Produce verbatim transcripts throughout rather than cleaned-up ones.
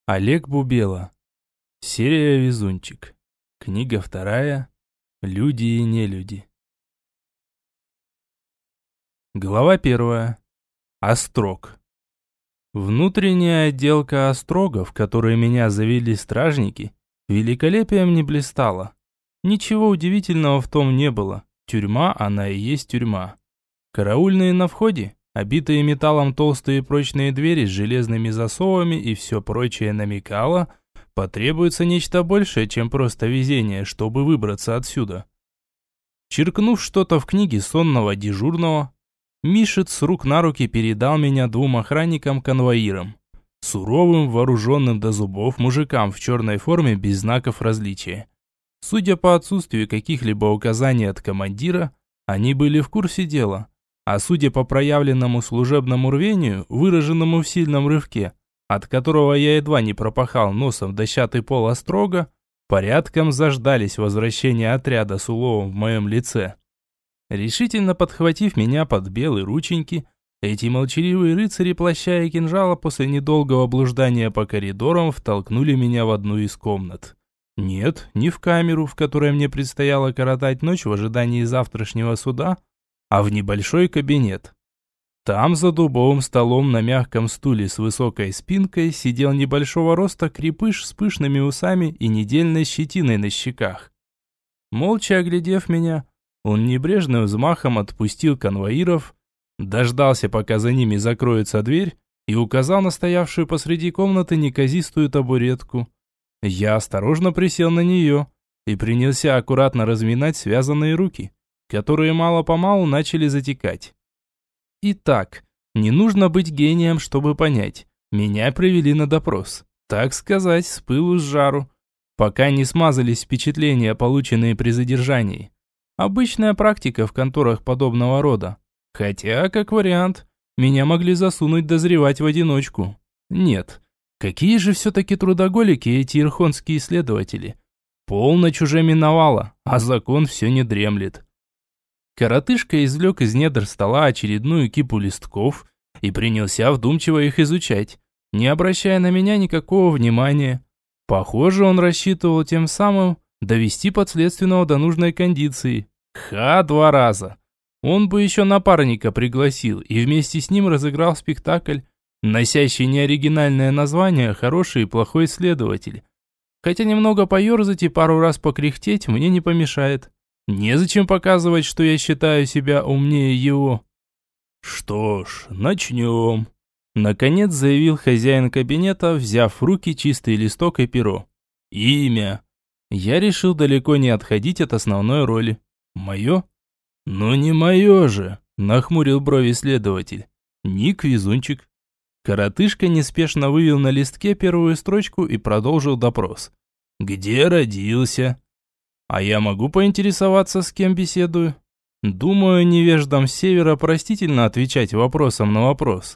Олег Бубела. Серия «Везунчик». Книга вторая. Люди и нелюди. Глава первая. Острог. Внутренняя отделка острога, в которой меня завели стражники, великолепием не блистала. Ничего удивительного в том не было. Тюрьма, она и есть тюрьма. Караульные на входе, обитые металлом толстые прочные двери с железными засовами и все прочее намекало, потребуется нечто большее, чем просто везение, чтобы выбраться отсюда. Черкнув что-то в книге сонного дежурного, Мишец с рук на руки передал меня двум охранникам-конвоирам, суровым, вооруженным до зубов мужикам в черной форме без знаков различия. Судя по отсутствию каких-либо указаний от командира, они были в курсе дела. А судя по проявленному служебному рвению, выраженному в сильном рывке, от которого я едва не пропахал носом дощатый пол острога, порядком заждались возвращения отряда с уловом в моем лице. Решительно подхватив меня под белые рученьки, эти молчаливые рыцари плаща и кинжала после недолгого блуждания по коридорам втолкнули меня в одну из комнат. Нет, не в камеру, в которой мне предстояло коротать ночь в ожидании завтрашнего суда, а в небольшой кабинет. Там за дубовым столом на мягком стуле с высокой спинкой сидел небольшого роста крепыш с пышными усами и недельной щетиной на щеках. Молча оглядев меня, он небрежным взмахом отпустил конвоиров, дождался, пока за ними закроется дверь, и указал на стоявшую посреди комнаты неказистую табуретку. Я осторожно присел на нее и принялся аккуратно разминать связанные руки, которые мало-помалу начали затекать. Итак, не нужно быть гением, чтобы понять. Меня привели на допрос, так сказать, с пылу с жару, пока не смазались впечатления, полученные при задержании. Обычная практика в конторах подобного рода. Хотя, как вариант, меня могли засунуть дозревать в одиночку. Нет, какие же все-таки трудоголики эти ирхонские следователи. Полночь уже миновала, а закон все не дремлет. Коротышка извлек из недр стола очередную кипу листков и принялся вдумчиво их изучать, не обращая на меня никакого внимания. Похоже, он рассчитывал тем самым довести подследственного до нужной кондиции. Ха, два раза. Он бы еще напарника пригласил и вместе с ним разыграл спектакль, носящий неоригинальное название «Хороший и плохой следователь». Хотя немного поерзать и пару раз покряхтеть мне не помешает. Незачем показывать, что я считаю себя умнее его. Что ж, начнем. Наконец заявил хозяин кабинета, взяв в руки чистый листок и перо. Имя. Я решил далеко не отходить от основной роли. Мое? Ну не мое же, нахмурил брови следователь. Ник Везунчик. Коротышка неспешно вывел на листке первую строчку и продолжил допрос. Где родился? А я могу поинтересоваться, с кем беседую? Думаю, невеждам с севера простительно отвечать вопросом на вопрос.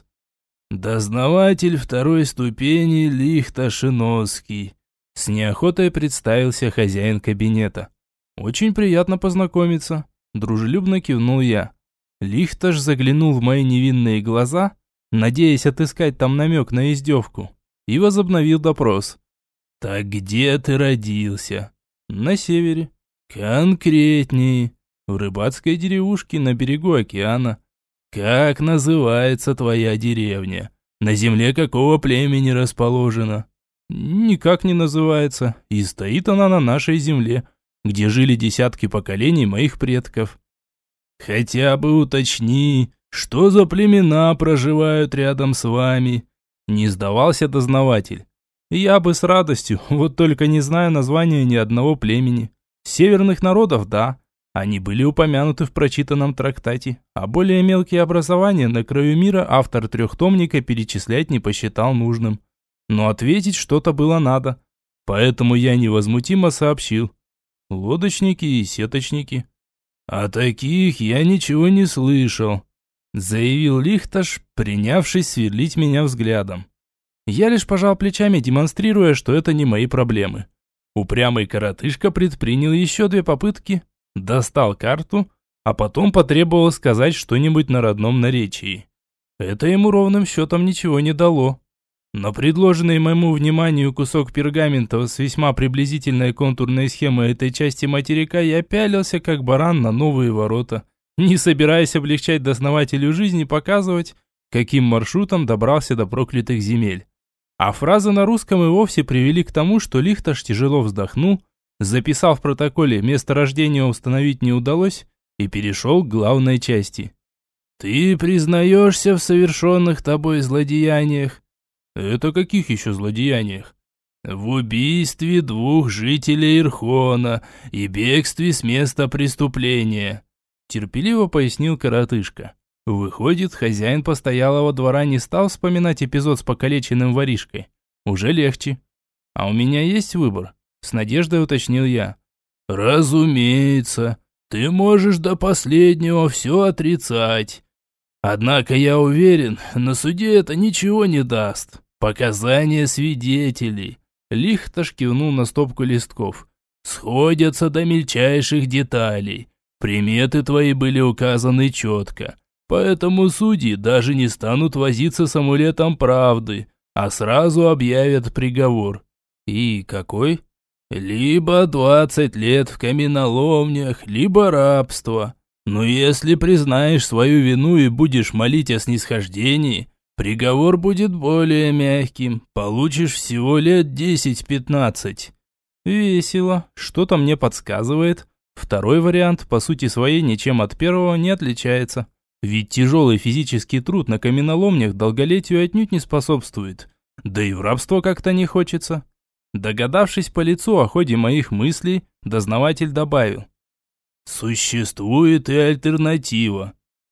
Дознаватель второй ступени Лихташиновский. С неохотой представился хозяин кабинета. Очень приятно познакомиться. Дружелюбно кивнул я. Лихташ заглянул в мои невинные глаза, надеясь отыскать там намек на издевку, и возобновил допрос. Так где ты родился? На севере. Конкретнее. В рыбацкой деревушке на берегу океана. Как называется твоя деревня? На земле какого племени расположена? Никак не называется. И стоит она на нашей земле, где жили десятки поколений моих предков. Хотя бы уточни, что за племена проживают рядом с вами? Не сдавался дознаватель. Я бы с радостью, вот только не знаю названия ни одного племени. Северных народов, да, они были упомянуты в прочитанном трактате, а более мелкие образования на краю мира автор трехтомника перечислять не посчитал нужным. Но ответить что-то было надо, поэтому я невозмутимо сообщил. Лодочники и сеточники. О таких я ничего не слышал, заявил Лихташ, принявшись сверлить меня взглядом. Я лишь пожал плечами, демонстрируя, что это не мои проблемы. Упрямый коротышка предпринял еще две попытки, достал карту, а потом потребовал сказать что-нибудь на родном наречии. Это ему ровным счетом ничего не дало. На предложенный моему вниманию кусок пергамента с весьма приблизительной контурной схемой этой части материка я пялился, как баран на новые ворота, не собираясь облегчать дознавателю жизни, показывать, каким маршрутом добрался до проклятых земель. А фразы на русском и вовсе привели к тому, что Лихташ тяжело вздохнул, записал в протоколе, место рождения установить не удалось, и перешел к главной части. «Ты признаешься в совершенных тобой злодеяниях?» «Это каких еще злодеяниях?» «В убийстве двух жителей Ирхона и бегстве с места преступления», терпеливо пояснил коротышка. Выходит, хозяин постоялого двора не стал вспоминать эпизод с покалеченным воришкой. Уже легче. А у меня есть выбор? С надеждой уточнил я. «Разумеется, ты можешь до последнего все отрицать. Однако я уверен, на суде это ничего не даст. Показания свидетелей», Лихташ кивнул на стопку листков, «сходятся до мельчайших деталей. Приметы твои были указаны четко. Поэтому судьи даже не станут возиться с амулетом правды, а сразу объявят приговор». «И какой?» «Либо двадцать лет в каменоломнях, либо рабство. Но если признаешь свою вину и будешь молить о снисхождении, приговор будет более мягким, получишь всего лет десять-пятнадцать». «Весело. Что-то мне подсказывает. Второй вариант, по сути своей, ничем от первого не отличается. Ведь тяжелый физический труд на каменоломнях долголетию отнюдь не способствует. Да и в рабство как-то не хочется». Догадавшись по лицу о ходе моих мыслей, дознаватель добавил. «Существует и альтернатива.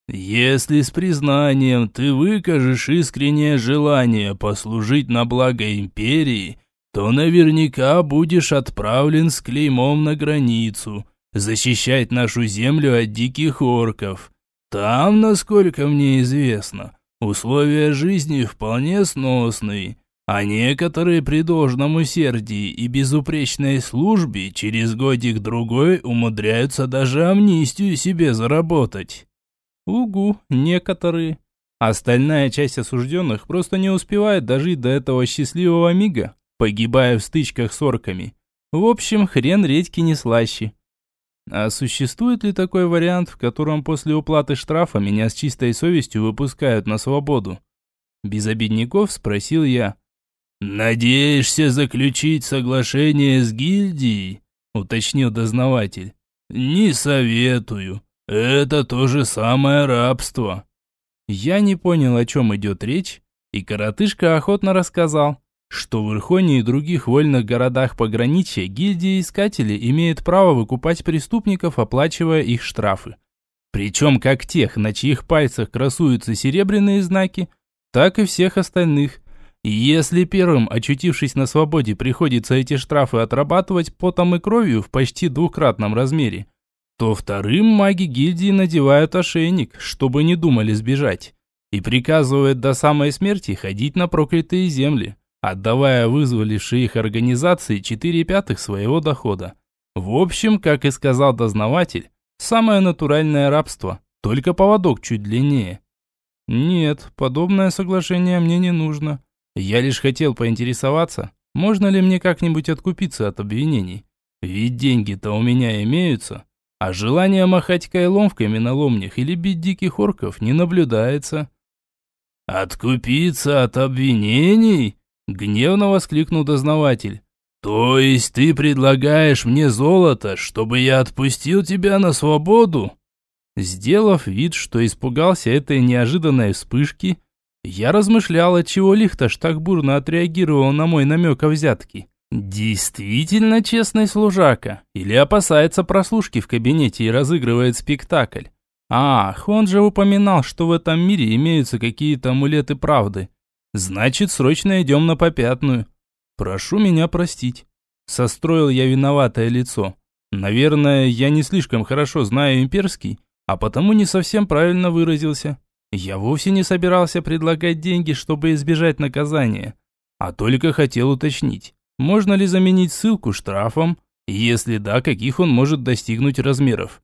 Если с признанием ты выкажешь искреннее желание послужить на благо империи, то наверняка будешь отправлен с клеймом на границу, защищать нашу землю от диких орков. Там, насколько мне известно, условия жизни вполне сносные, а некоторые при должном усердии и безупречной службе через годик-другой умудряются даже амнистию себе заработать». «Угу, некоторые. Остальная часть осужденных просто не успевает дожить до этого счастливого мига, погибая в стычках с орками. В общем, хрен редьки не слаще». «А существует ли такой вариант, в котором после уплаты штрафа меня с чистой совестью выпускают на свободу?» Без обидников спросил я. «Надеешься заключить соглашение с гильдией?» – уточнил дознаватель. «Не советую. Это то же самое рабство». Я не понял, о чем идет речь, и коротышка охотно рассказал, что в Ирхоне и других вольных городах пограничья гильдия искателей имеет право выкупать преступников, оплачивая их штрафы. Причем как тех, на чьих пальцах красуются серебряные знаки, так и всех остальных. И если первым, очутившись на свободе, приходится эти штрафы отрабатывать потом и кровью в почти двукратном размере, то вторым маги гильдии надевают ошейник, чтобы не думали сбежать, и приказывают до самой смерти ходить на проклятые земли, отдавая вызволившей их организации четыре пятых своего дохода. В общем, как и сказал дознаватель, самое натуральное рабство, только поводок чуть длиннее. Нет, подобное соглашение мне не нужно. Я лишь хотел поинтересоваться, можно ли мне как-нибудь откупиться от обвинений. Ведь деньги-то у меня имеются, а желание махать кайлом в каменоломнях или бить диких орков не наблюдается. «Откупиться от обвинений?» – гневно воскликнул дознаватель. «То есть ты предлагаешь мне золото, чтобы я отпустил тебя на свободу?» Сделав вид, что испугался этой неожиданной вспышки, я размышлял, отчего Лихташ так бурно отреагировал на мой намек о взятке. Действительно честный служака? Или опасается прослушки в кабинете и разыгрывает спектакль? Ах, он же упоминал, что в этом мире имеются какие-то амулеты правды. Значит, срочно идем на попятную. Прошу меня простить. Состроил я виноватое лицо. Наверное, я не слишком хорошо знаю имперский, а потому не совсем правильно выразился. Я вовсе не собирался предлагать деньги, чтобы избежать наказания, а только хотел уточнить, можно ли заменить ссылку штрафом, если да, каких он может достигнуть размеров.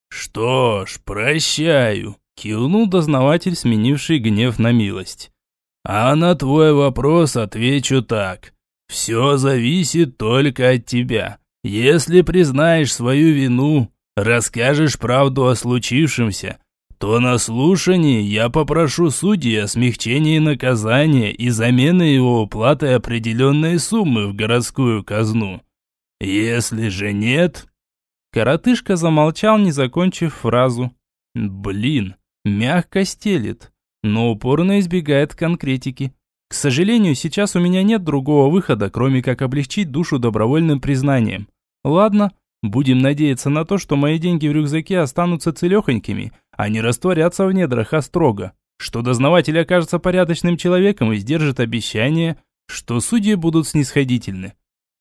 «Что ж, прощаю», – кивнул дознаватель, сменивший гнев на милость. А на твой вопрос отвечу так. Все зависит только от тебя. Если признаешь свою вину, расскажешь правду о случившемся, то на слушании я попрошу судьи о смягчении наказания и замены его уплатой определенной суммы в городскую казну. Если же нет...» Коротышка замолчал, не закончив фразу. Блин, мягко стелет, но упорно избегает конкретики. К сожалению, сейчас у меня нет другого выхода, кроме как облегчить душу добровольным признанием. Ладно, будем надеяться на то, что мои деньги в рюкзаке останутся целехонькими, а не растворятся в недрах острога, что дознаватель окажется порядочным человеком и сдержит обещание, что судьи будут снисходительны.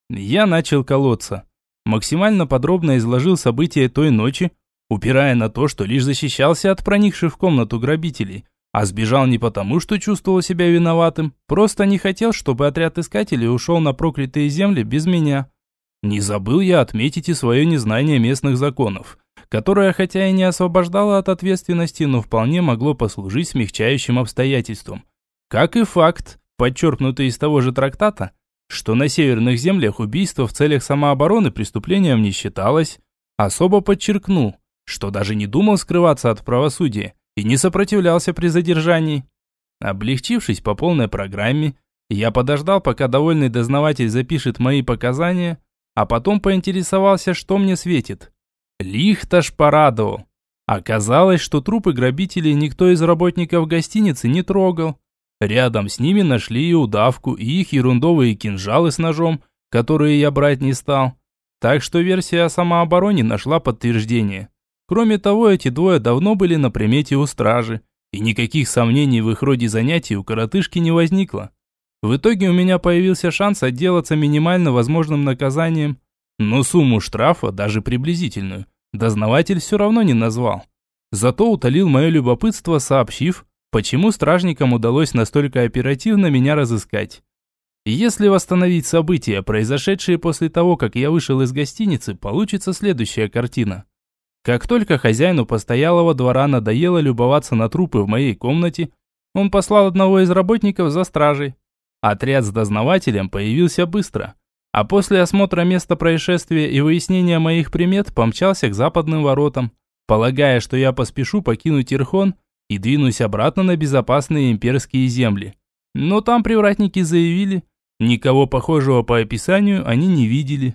Я начал колоться. Максимально подробно изложил события той ночи, упирая на то, что лишь защищался от проникших в комнату грабителей, а сбежал не потому, что чувствовал себя виноватым, просто не хотел, чтобы отряд искателей ушел на проклятые земли без меня. Не забыл я отметить и свое незнание местных законов, которое хотя и не освобождало от ответственности, но вполне могло послужить смягчающим обстоятельством. Как и факт, подчеркнутый из того же трактата, что на северных землях убийство в целях самообороны преступлением не считалось. Особо подчеркнул, что даже не думал скрываться от правосудия и не сопротивлялся при задержании. Облегчившись по полной программе, я подождал, пока довольный дознаватель запишет мои показания, а потом поинтересовался, что мне светит. Лихташ порадовал. Оказалось, что трупы грабителей никто из работников гостиницы не трогал. Рядом с ними нашли и удавку, и их ерундовые кинжалы с ножом, которые я брать не стал. Так что версия о самообороне нашла подтверждение. Кроме того, эти двое давно были на примете у стражи, и никаких сомнений в их роде занятий у коротышки не возникло. В итоге у меня появился шанс отделаться минимально возможным наказанием, но сумму штрафа, даже приблизительную, дознаватель все равно не назвал. Зато утолил мое любопытство, сообщив, почему стражникам удалось настолько оперативно меня разыскать. Если восстановить события, произошедшие после того, как я вышел из гостиницы, получится следующая картина. Как только хозяину постоялого двора надоело любоваться на трупы в моей комнате, он послал одного из работников за стражей. Отряд с дознавателем появился быстро, а после осмотра места происшествия и выяснения моих примет помчался к западным воротам, полагая, что я поспешу покинуть Ирхон и двинусь обратно на безопасные имперские земли. Но там привратники заявили, никого похожего по описанию они не видели.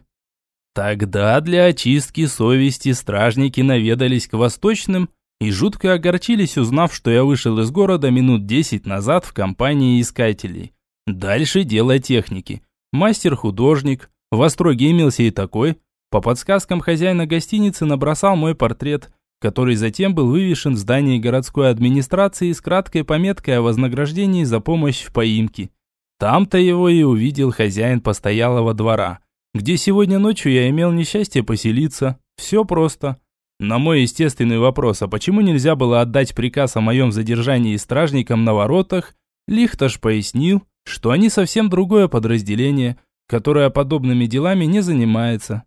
Тогда для очистки совести стражники наведались к восточным и жутко огорчились, узнав, что я вышел из города минут десять назад в компании искателей. Дальше дело техники. Мастер-художник, в Остроге имелся и такой, по подсказкам хозяина гостиницы набросал мой портрет, который затем был вывешен в здании городской администрации с краткой пометкой о вознаграждении за помощь в поимке. Там-то его и увидел хозяин постоялого двора, где сегодня ночью я имел несчастье поселиться. Все просто. На мой естественный вопрос, а почему нельзя было отдать приказ о моем задержании стражникам на воротах, Лихташ пояснил, что они совсем другое подразделение, которое подобными делами не занимается.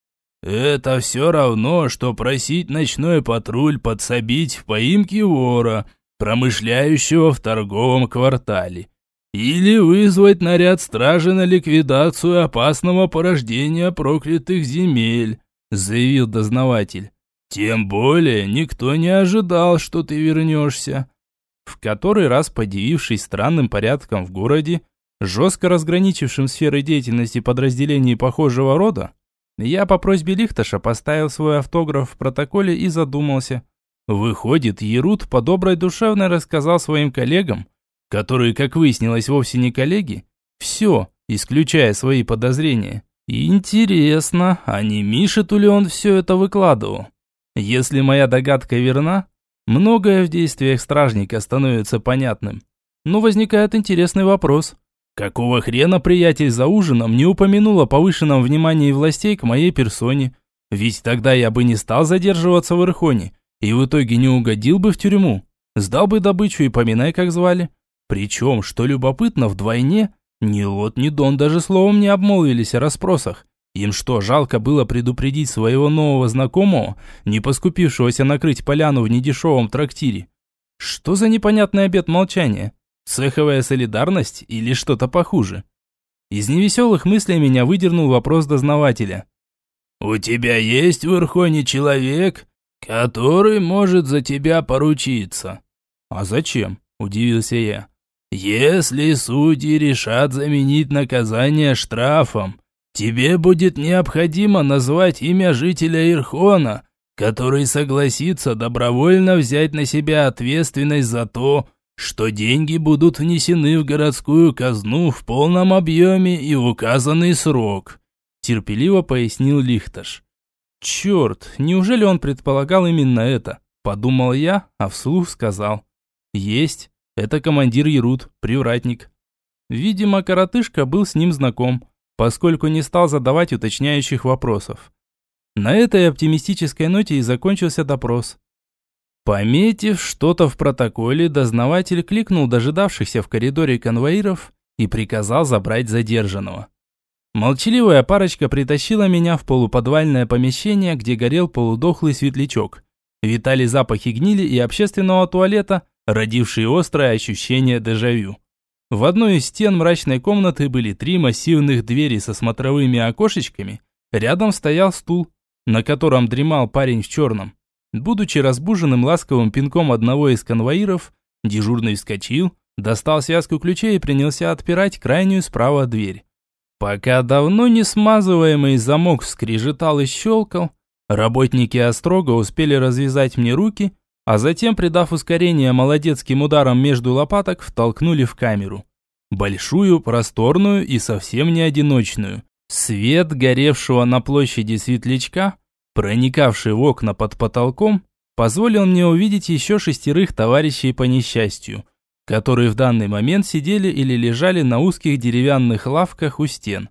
«Это все равно, что просить ночной патруль подсобить в поимке вора, промышляющего в торговом квартале, или вызвать наряд стражи на ликвидацию опасного порождения проклятых земель», заявил дознаватель. «Тем более никто не ожидал, что ты вернешься». В который раз, подивившись странным порядком в городе, жестко разграничившим сферы деятельности подразделений похожего рода, я по просьбе Лихташа поставил свой автограф в протоколе и задумался. Выходит, Ерут по доброй душевной рассказал своим коллегам, которые, как выяснилось, вовсе не коллеги, все, исключая свои подозрения. Интересно, а не Мишету ли он все это выкладывал? Если моя догадка верна, многое в действиях стражника становится понятным. Но возникает интересный вопрос. Какого хрена приятель за ужином не упомянул о повышенном внимании властей к моей персоне? Ведь тогда я бы не стал задерживаться в Ирхоне и в итоге не угодил бы в тюрьму. Сдал бы добычу и поминай, как звали. Причем, что любопытно, вдвойне, ни Лот, ни Дон даже словом не обмолвились о расспросах. Им что, жалко было предупредить своего нового знакомого, не поскупившегося накрыть поляну в недешевом трактире? Что за непонятный обет молчания? Цеховая солидарность или что-то похуже? Из невеселых мыслей меня выдернул вопрос дознавателя. «У тебя есть в Ирхоне человек, который может за тебя поручиться?» «А зачем?» – удивился я. «Если судьи решат заменить наказание штрафом, тебе будет необходимо назвать имя жителя Ирхона, который согласится добровольно взять на себя ответственность за то, что деньги будут внесены в городскую казну в полном объеме и в указанный срок», – терпеливо пояснил Лихташ. «Черт, неужели он предполагал именно это?» – подумал я, а вслух сказал. «Есть. Это командир Ярут, привратник». Видимо, коротышка был с ним знаком, поскольку не стал задавать уточняющих вопросов. На этой оптимистической ноте и закончился допрос. Пометив что-то в протоколе, дознаватель кликнул дожидавшихся в коридоре конвоиров и приказал забрать задержанного. Молчаливая парочка притащила меня в полуподвальное помещение, где горел полудохлый светлячок. Витали запахи гнили и общественного туалета, родившие острое ощущение дежавю. В одной из стен мрачной комнаты были три массивных двери со смотровыми окошечками, рядом стоял стул, на котором дремал парень в черном. Будучи разбуженным ласковым пинком одного из конвоиров, дежурный вскочил, достал связку ключей и принялся отпирать крайнюю справа дверь. Пока давно не смазываемый замок скрежетал и щелкал, работники острога успели развязать мне руки, а затем, придав ускорение молодецким ударом между лопаток, втолкнули в камеру. Большую, просторную и совсем не одиночную. Свет горевшего на площади светлячка, проникавший в окна под потолком, позволил мне увидеть еще шестерых товарищей по несчастью, которые в данный момент сидели или лежали на узких деревянных лавках у стен.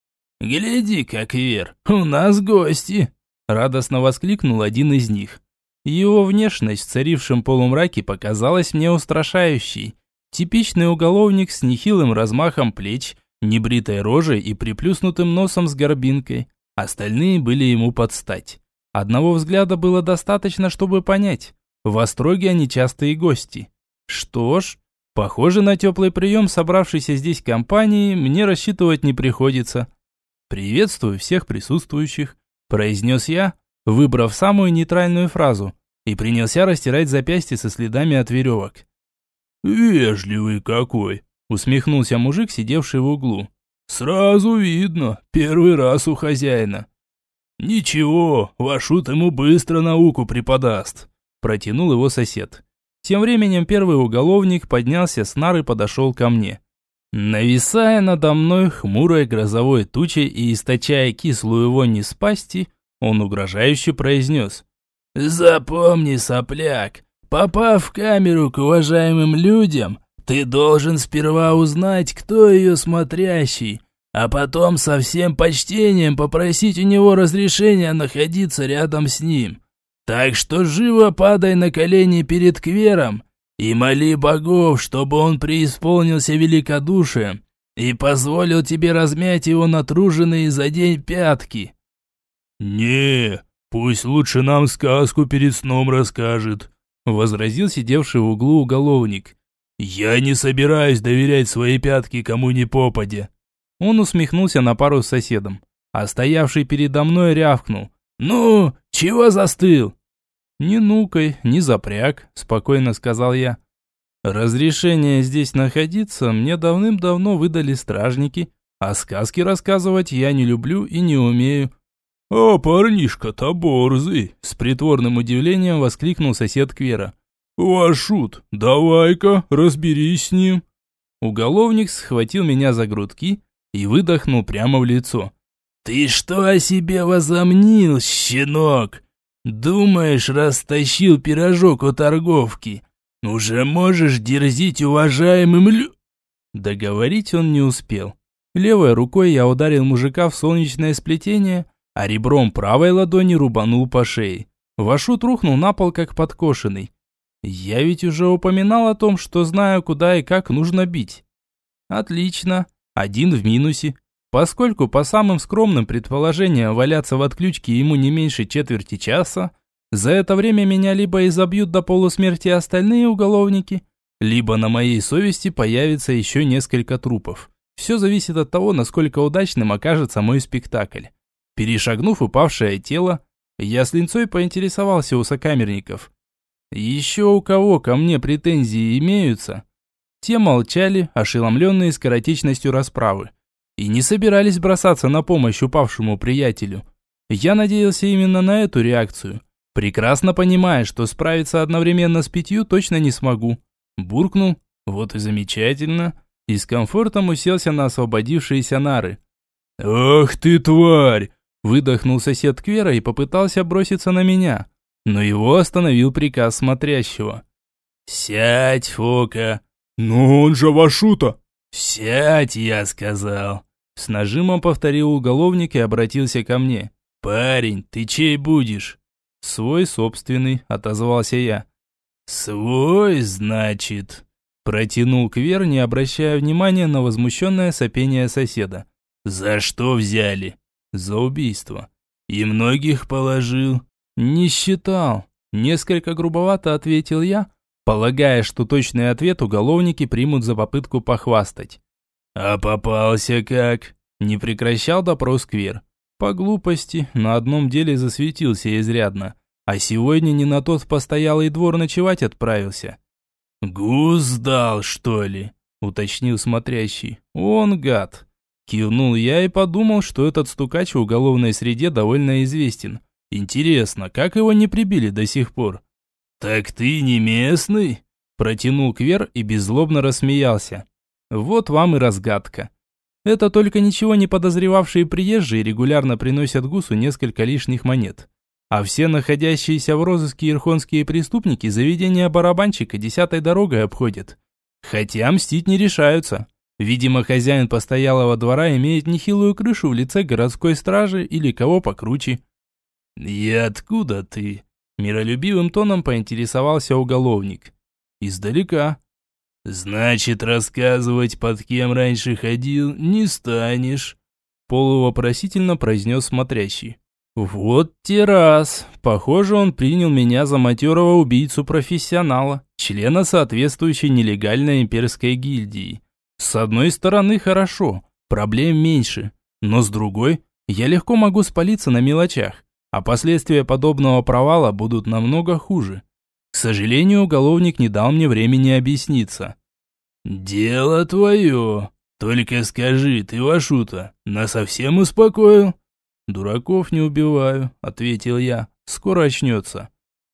«Гляди, как Вер, у нас гости!» – радостно воскликнул один из них. Его внешность в царившем полумраке показалась мне устрашающей. Типичный уголовник с нехилым размахом плеч, небритой рожей и приплюснутым носом с горбинкой. Остальные были ему под стать. Одного взгляда было достаточно, чтобы понять. В Остроге они частые гости. Что ж, похоже на теплый прием собравшейся здесь компании мне рассчитывать не приходится. «Приветствую всех присутствующих», – произнес я, выбрав самую нейтральную фразу, и принялся растирать запястья со следами от веревок. «Вежливый какой!» – усмехнулся мужик, сидевший в углу. «Сразу видно, первый раз у хозяина». «Ничего, Вашут ему быстро науку преподаст», – протянул его сосед. Тем временем первый уголовник поднялся с нар и подошел ко мне. Нависая надо мной хмурой грозовой тучей и источая кислую вонь из пасти, он угрожающе произнес. «Запомни, сопляк, попав в камеру к уважаемым людям, ты должен сперва узнать, кто ее смотрящий, а потом со всем почтением попросить у него разрешения находиться рядом с ним. Так что живо падай на колени перед Квером и моли богов, чтобы он преисполнился великодушием и позволил тебе размять его натруженные за день пятки». «Не, пусть лучше нам сказку перед сном расскажет», — возразил сидевший в углу уголовник. «Я не собираюсь доверять свои пятки кому ни попадя». Он усмехнулся на пару с соседом, а стоявший передо мной рявкнул. «Ну, чего застыл?» «Не нукай, не запряг», – спокойно сказал я. «Разрешение здесь находиться мне давным-давно выдали стражники, а сказки рассказывать я не люблю и не умею». «А парнишка-то борзый!» – с притворным удивлением воскликнул сосед Квера. «Вашут, давай-ка разберись с ним». Уголовник схватил меня за грудки и выдохнул прямо в лицо. «Ты что о себе возомнил, щенок? Думаешь, растащил пирожок у торговки? Уже можешь дерзить уважаемым лю...» Договорить он не успел. Левой рукой я ударил мужика в солнечное сплетение, а ребром правой ладони рубанул по шее. Вашут рухнул на пол, как подкошенный. Я ведь уже упоминал о том, что знаю, куда и как нужно бить. Отлично, один в минусе. Поскольку по самым скромным предположениям валяться в отключке ему не меньше четверти часа, за это время меня либо изобьют до полусмерти остальные уголовники, либо на моей совести появится еще несколько трупов. Все зависит от того, насколько удачным окажется мой спектакль. Перешагнув упавшее тело, я с линцой поинтересовался у сокамерников. Еще у кого ко мне претензии имеются? Те молчали, ошеломленные скоротечностью расправы, и не собирались бросаться на помощь упавшему приятелю. Я надеялся именно на эту реакцию, прекрасно понимая, что справиться одновременно с пятью точно не смогу. Буркнул, вот и замечательно, и с комфортом уселся на освободившиеся нары. «Ах ты, тварь!» – выдохнул сосед Квера и попытался броситься на меня, но его остановил приказ смотрящего. «Сядь, Фока!» «Но он же Вашута!» «Сядь, я сказал!» С нажимом повторил уголовник и обратился ко мне. «Парень, ты чей будешь?» «Свой собственный», – отозвался я. «Свой, значит?» Протянул Квер, не обращая внимания на возмущенное сопение соседа. «За что взяли?» «За убийство». «И многих положил?» «Не считал», – несколько грубовато ответил я, полагая, что точный ответ уголовники примут за попытку похвастать. «А попался как?» – не прекращал допрос Квер. По глупости, на одном деле засветился изрядно, а сегодня не на тот постоялый двор ночевать отправился. «Гус дал, что ли?» – уточнил смотрящий. «Он гад». Кивнул я и подумал, что этот стукач в уголовной среде довольно известен. Интересно, как его не прибили до сих пор? «Так ты не местный?» – протянул Квер и беззлобно рассмеялся. Вот вам и разгадка. Это только ничего не подозревавшие приезжие регулярно приносят Гусу несколько лишних монет. А все находящиеся в розыске ирхонские преступники заведения барабанщика десятой дорогой обходят. Хотя мстить не решаются. Видимо, хозяин постоялого двора имеет нехилую крышу в лице городской стражи или кого покруче. «И откуда ты?» Миролюбивым тоном поинтересовался уголовник. «Издалека». «Значит, рассказывать, под кем раньше ходил, не станешь», полувопросительно произнес смотрящий. «Вот те раз. Похоже, он принял меня за матерого убийцу-профессионала, члена соответствующей нелегальной имперской гильдии. С одной стороны, хорошо, проблем меньше, но с другой, я легко могу спалиться на мелочах, а последствия подобного провала будут намного хуже. К сожалению, уголовник не дал мне времени объясниться». «Дело твое. Только скажи, ты, Вашута, насовсем успокоил?» «Дураков не убиваю», — ответил я. «Скоро очнется».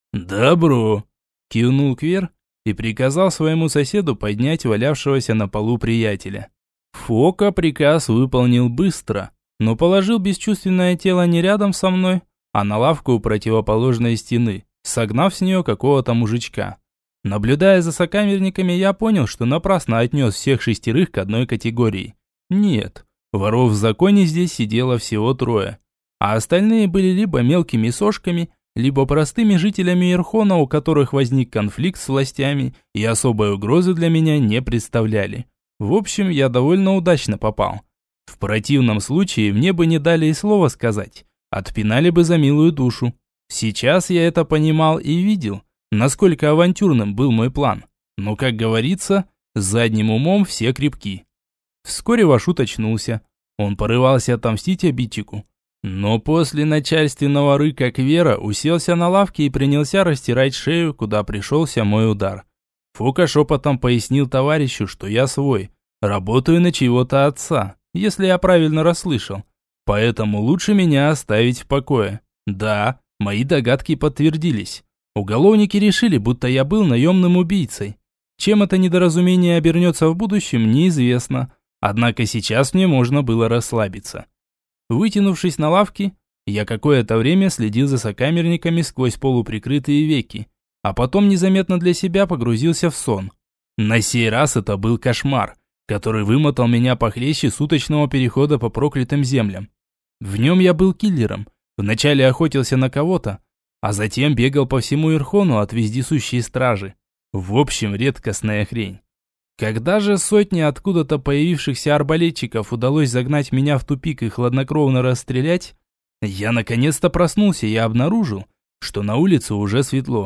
«Добро», — кивнул Квер и приказал своему соседу поднять валявшегося на полу приятеля. Фока приказ выполнил быстро, но положил бесчувственное тело не рядом со мной, а на лавку у противоположной стены, согнав с нее какого-то мужичка. Наблюдая за сокамерниками, я понял, что напрасно отнес всех шестерых к одной категории. Нет, воров в законе здесь сидело всего трое, а остальные были либо мелкими сошками, либо простыми жителями Ирхона, у которых возник конфликт с властями и особой угрозы для меня не представляли. В общем, я довольно удачно попал. В противном случае мне бы не дали и слова сказать, отпинали бы за милую душу. Сейчас я это понимал и видел, насколько авантюрным был мой план. Но, как говорится, задним умом все крепки. Вскоре Вашут очнулся. Он порывался отомстить обидчику. Но после начальственного рыка Квера уселся на лавке и принялся растирать шею, куда пришелся мой удар. Фока шепотом пояснил товарищу, что я свой, работаю на чьего-то отца, если я правильно расслышал. Поэтому лучше меня оставить в покое. Да, мои догадки подтвердились. Уголовники решили, будто я был наемным убийцей. Чем это недоразумение обернется в будущем, неизвестно. Однако сейчас мне можно было расслабиться. Вытянувшись на лавке, я какое-то время следил за сокамерниками сквозь полуприкрытые веки, а потом незаметно для себя погрузился в сон. На сей раз это был кошмар, который вымотал меня похлеще суточного перехода по проклятым землям. В нем я был киллером, вначале охотился на кого-то, а затем бегал по всему Ирхону от вездесущей стражи. В общем, редкостная хрень. Когда же сотни откуда-то появившихся арбалетчиков удалось загнать меня в тупик и хладнокровно расстрелять, я наконец-то проснулся и обнаружил, что на улице уже светло.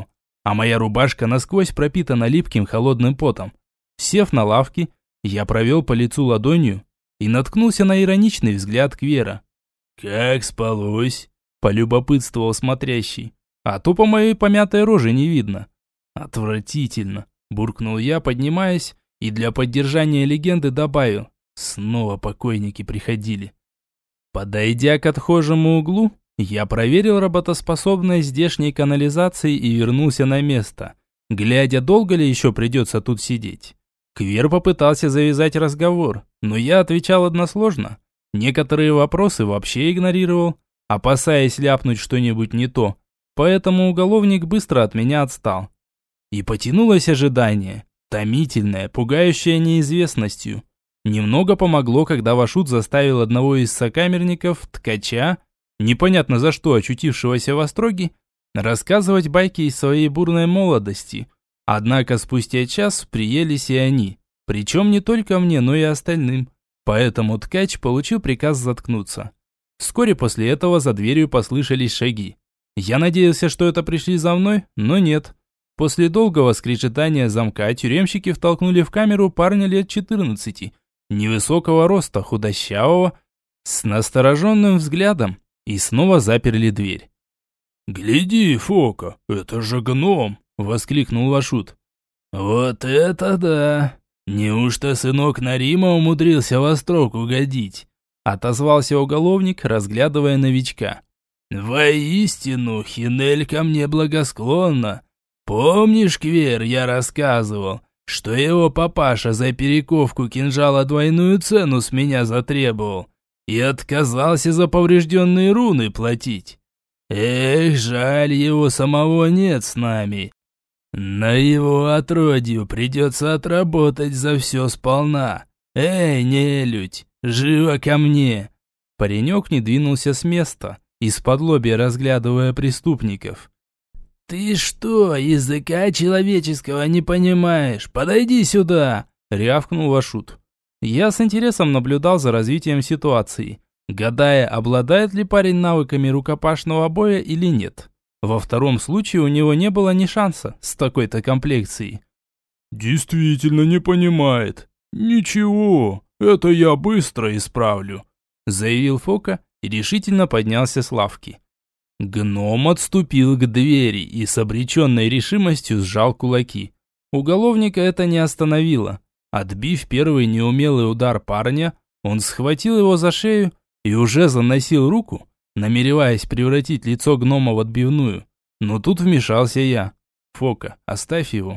а моя рубашка насквозь пропитана липким холодным потом. Сев на лавке, я провел по лицу ладонью и наткнулся на ироничный взгляд Квера. «Как спалось?» – полюбопытствовал смотрящий. «А то по моей помятой роже не видно». «Отвратительно», – буркнул я, поднимаясь, и для поддержания легенды добавил. Снова покойники приходили. Подойдя к отхожему углу, я проверил работоспособность здешней канализации и вернулся на место, глядя, долго ли еще придется тут сидеть. Квер попытался завязать разговор, но я отвечал односложно. Некоторые вопросы вообще игнорировал, опасаясь ляпнуть что-нибудь не то, поэтому уголовник быстро от меня отстал. И потянулось ожидание, томительное, пугающее неизвестностью. Немного помогло, когда Вашут заставил одного из сокамерников, ткача, непонятно за что очутившегося в Остроге, рассказывать байки из своей бурной молодости. Однако спустя час приелись и они, причем не только мне, но и остальным. Поэтому ткач получил приказ заткнуться. Вскоре после этого за дверью послышались шаги. Я надеялся, что это пришли за мной, но нет. После долгого скрежетания замка тюремщики втолкнули в камеру парня лет четырнадцати, невысокого роста, худощавого, с настороженным взглядом, и снова заперли дверь. «Гляди, Фока, это же гном!» – воскликнул Вашут. «Вот это да! Неужто сынок Нарима умудрился во строк угодить?» – отозвался уголовник, разглядывая новичка. «Воистину, Хинель ко мне благосклонна. Помнишь, Квер, я рассказывал, что его папаша за перековку кинжала двойную цену с меня затребовал и отказался за поврежденные руны платить? Эх, жаль, его самого нет с нами. На его отродью придется отработать за все сполна. Эй, нелюдь, живо ко мне!» Паренек не двинулся с места, исподлобья разглядывая преступников. «Ты что, языка человеческого не понимаешь? Подойди сюда!» – рявкнул Вашут. Я с интересом наблюдал за развитием ситуации, гадая, обладает ли парень навыками рукопашного боя или нет. Во втором случае у него не было ни шанса с такой-то комплекцией. «Действительно не понимает. Ничего, это я быстро исправлю», – заявил Фока и решительно поднялся с лавки. Гном отступил к двери и с обреченной решимостью сжал кулаки. Уголовника это не остановило. Отбив первый неумелый удар парня, он схватил его за шею и уже заносил руку, намереваясь превратить лицо гнома в отбивную. Но тут вмешался я. «Фока, оставь его».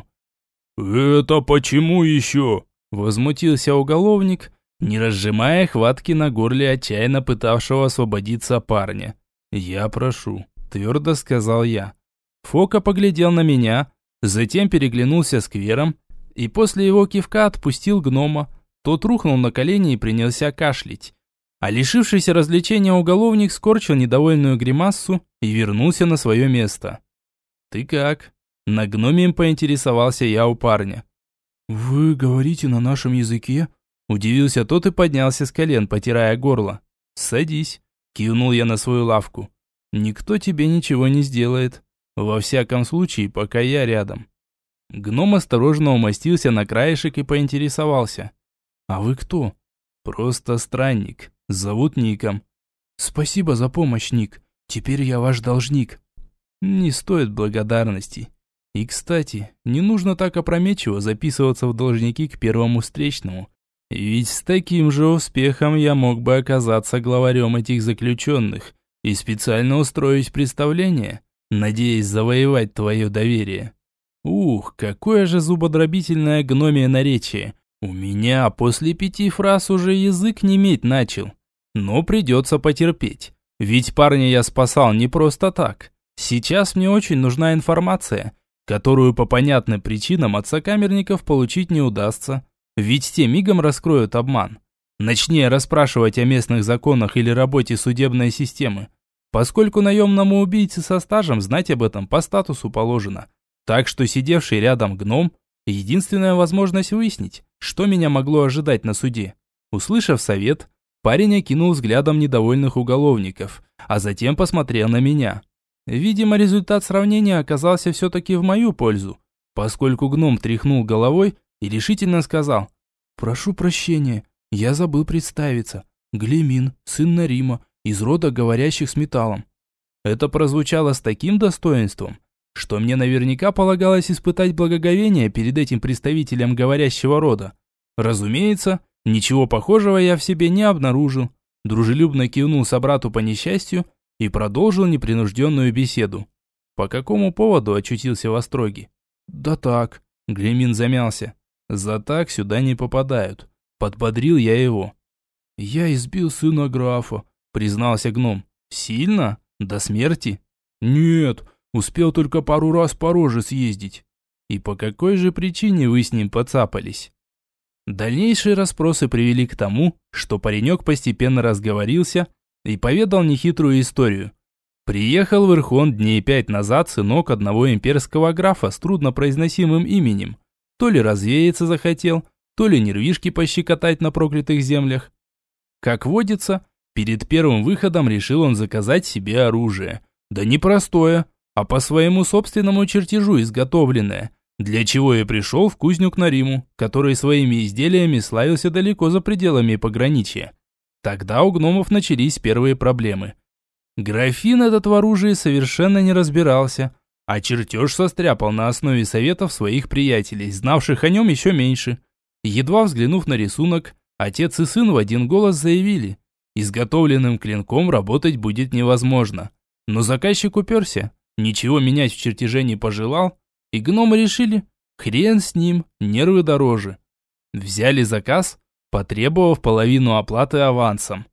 «Это почему еще?» – возмутился уголовник, не разжимая хватки на горле отчаянно пытавшего освободиться парня. «Я прошу», – твердо сказал я. Фока поглядел на меня, затем переглянулся с Квером и после его кивка отпустил гнома. Тот рухнул на колени и принялся кашлять. А лишившийся развлечения уголовник скорчил недовольную гримассу и вернулся на свое место. «Ты как?» – на гномием поинтересовался я у парня. «Вы говорите на нашем языке?» – удивился тот и поднялся с колен, потирая горло. «Садись». Кивнул я на свою лавку. «Никто тебе ничего не сделает. Во всяком случае, пока я рядом». Гном осторожно умостился на краешек и поинтересовался. «А вы кто?» «Просто странник. Зовут Ником». «Спасибо за помощь, Ник. Теперь я ваш должник». «Не стоит благодарности. И, кстати, не нужно так опрометчиво записываться в должники к первому встречному. Ведь с таким же успехом я мог бы оказаться главарем этих заключенных и специально устроить представление, надеясь завоевать твое доверие. Ух, какое же зубодробительное гномие наречие. У меня после пяти фраз уже язык неметь начал. Но придется потерпеть, ведь парня я спасал не просто так. Сейчас мне очень нужна информация, которую по понятным причинам от сокамерников получить не удастся. Ведь те мигом раскроют обман. Начни расспрашивать о местных законах или работе судебной системы, поскольку наемному убийце со стажем знать об этом по статусу положено. Так что сидевший рядом гном – единственная возможность выяснить, что меня могло ожидать на суде. Услышав совет, парень окинул взглядом недовольных уголовников, а затем посмотрел на меня. Видимо, результат сравнения оказался все-таки в мою пользу, поскольку гном тряхнул головой и решительно сказал: «Прошу прощения, я забыл представиться. Глемин, сын Нарима, из рода говорящих с металлом». Это прозвучало с таким достоинством, что мне наверняка полагалось испытать благоговение перед этим представителем говорящего рода. Разумеется, ничего похожего я в себе не обнаружил. Дружелюбно кивнул собрату по несчастью и продолжил непринужденную беседу. По какому поводу очутился в Остроге? Да так, Глемин замялся. За так сюда не попадают. Подбодрил я его. Я избил сына графа, признался гном. Сильно? До смерти? Нет, успел только пару раз по роже съездить. И по какой же причине вы с ним поцапались? Дальнейшие расспросы привели к тому, что паренек постепенно разговорился и поведал нехитрую историю. Приехал в Ирхон дней пять назад сынок одного имперского графа с труднопроизносимым именем. То ли развеяться захотел, то ли нервишки пощекотать на проклятых землях. Как водится, перед первым выходом решил он заказать себе оружие. Да не простое, а по своему собственному чертежу изготовленное, для чего и пришел в кузню к Нариму, который своими изделиями славился далеко за пределами пограничья. Тогда у гномов начались первые проблемы. Графин этот в оружии совершенно не разбирался, а чертеж состряпал на основе советов своих приятелей, знавших о нем еще меньше. Едва взглянув на рисунок, отец и сын в один голос заявили: изготовленным клинком работать будет невозможно. Но заказчик уперся, ничего менять в чертеже не пожелал, и гномы решили: хрен с ним, нервы дороже. Взяли заказ, потребовав половину оплаты авансом.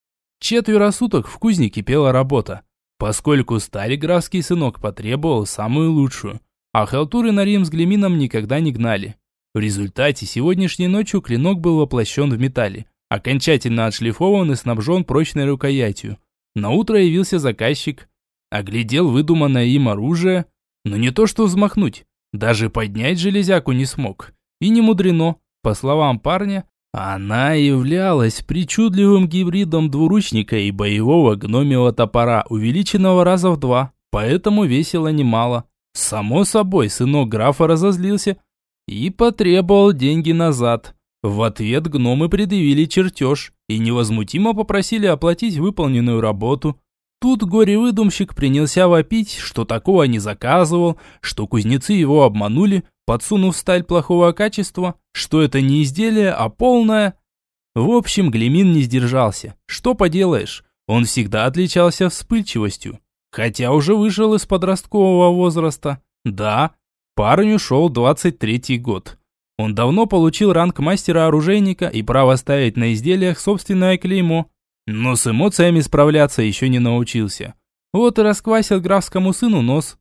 Четверо суток в кузне кипела работа, поскольку старый графский сынок потребовал самую лучшую, а халтуры Нарим с Глемином никогда не гнали. В результате сегодняшней ночью клинок был воплощен в металле, окончательно отшлифован и снабжен прочной рукоятью. Наутро явился заказчик, оглядел выдуманное им оружие, но не то что взмахнуть, даже поднять железяку не смог. И не мудрено, по словам парня, она являлась причудливым гибридом двуручника и боевого гномьего топора, увеличенного раза в два, поэтому весило немало. Само собой, сынок графа разозлился и потребовал деньги назад. В ответ гномы предъявили чертеж и невозмутимо попросили оплатить выполненную работу. Тут горе-выдумщик принялся вопить, что такого не заказывал, что кузнецы его обманули, подсунув сталь плохого качества, что это не изделие, а полное. В общем, Глемин не сдержался. Что поделаешь, он всегда отличался вспыльчивостью, хотя уже вышел из подросткового возраста. Да, парню шел двадцать третий год. Он давно получил ранг мастера-оружейника и право ставить на изделиях собственное клеймо, но с эмоциями справляться еще не научился. Вот и расквасил графскому сыну нос.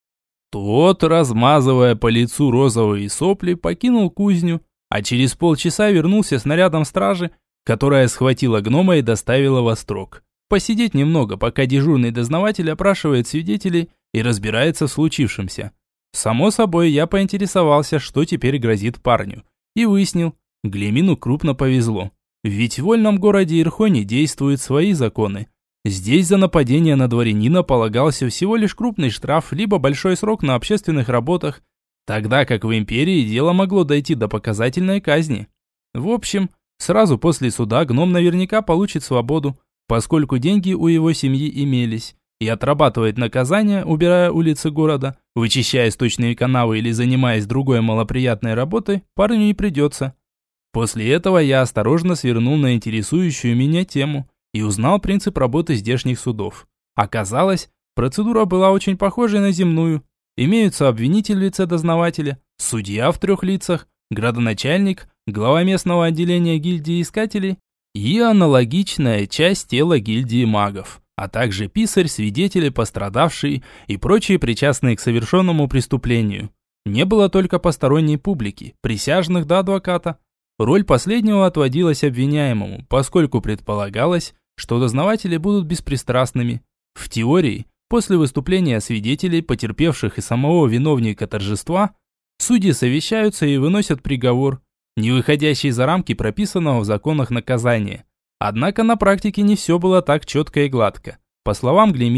Тот, размазывая по лицу розовые сопли, покинул кузню, а через полчаса вернулся с нарядом стражи, которая схватила гнома и доставила в Острог. Посидеть немного, пока дежурный дознаватель опрашивает свидетелей и разбирается в случившемся. Само собой, я поинтересовался, что теперь грозит парню, и выяснил, Глемину крупно повезло. Ведь в вольном городе Ирхоне действуют свои законы. Здесь за нападение на дворянина полагался всего лишь крупный штраф, либо большой срок на общественных работах, тогда как в империи дело могло дойти до показательной казни. В общем, сразу после суда гном наверняка получит свободу, поскольку деньги у его семьи имелись, и отрабатывать наказание, убирая улицы города, вычищая сточные канавы или занимаясь другой малоприятной работой, парню не придется. После этого я осторожно свернул на интересующую меня тему и узнал принцип работы здешних судов. Оказалось, процедура была очень похожей на земную. Имеются обвинитель в лице дознавателя, судья в трех лицах, градоначальник, глава местного отделения гильдии искателей и аналогичная часть тела гильдии магов, а также писарь, свидетели, пострадавшие и прочие причастные к совершенному преступлению. Не было только посторонней публики, присяжных до адвоката. Роль последнего отводилась обвиняемому, поскольку предполагалось, что дознаватели будут беспристрастными. В теории, после выступления свидетелей, потерпевших и самого виновника торжества, судьи совещаются и выносят приговор, не выходящий за рамки прописанного в законах наказания. Однако на практике не все было так четко и гладко. По словам Глемина,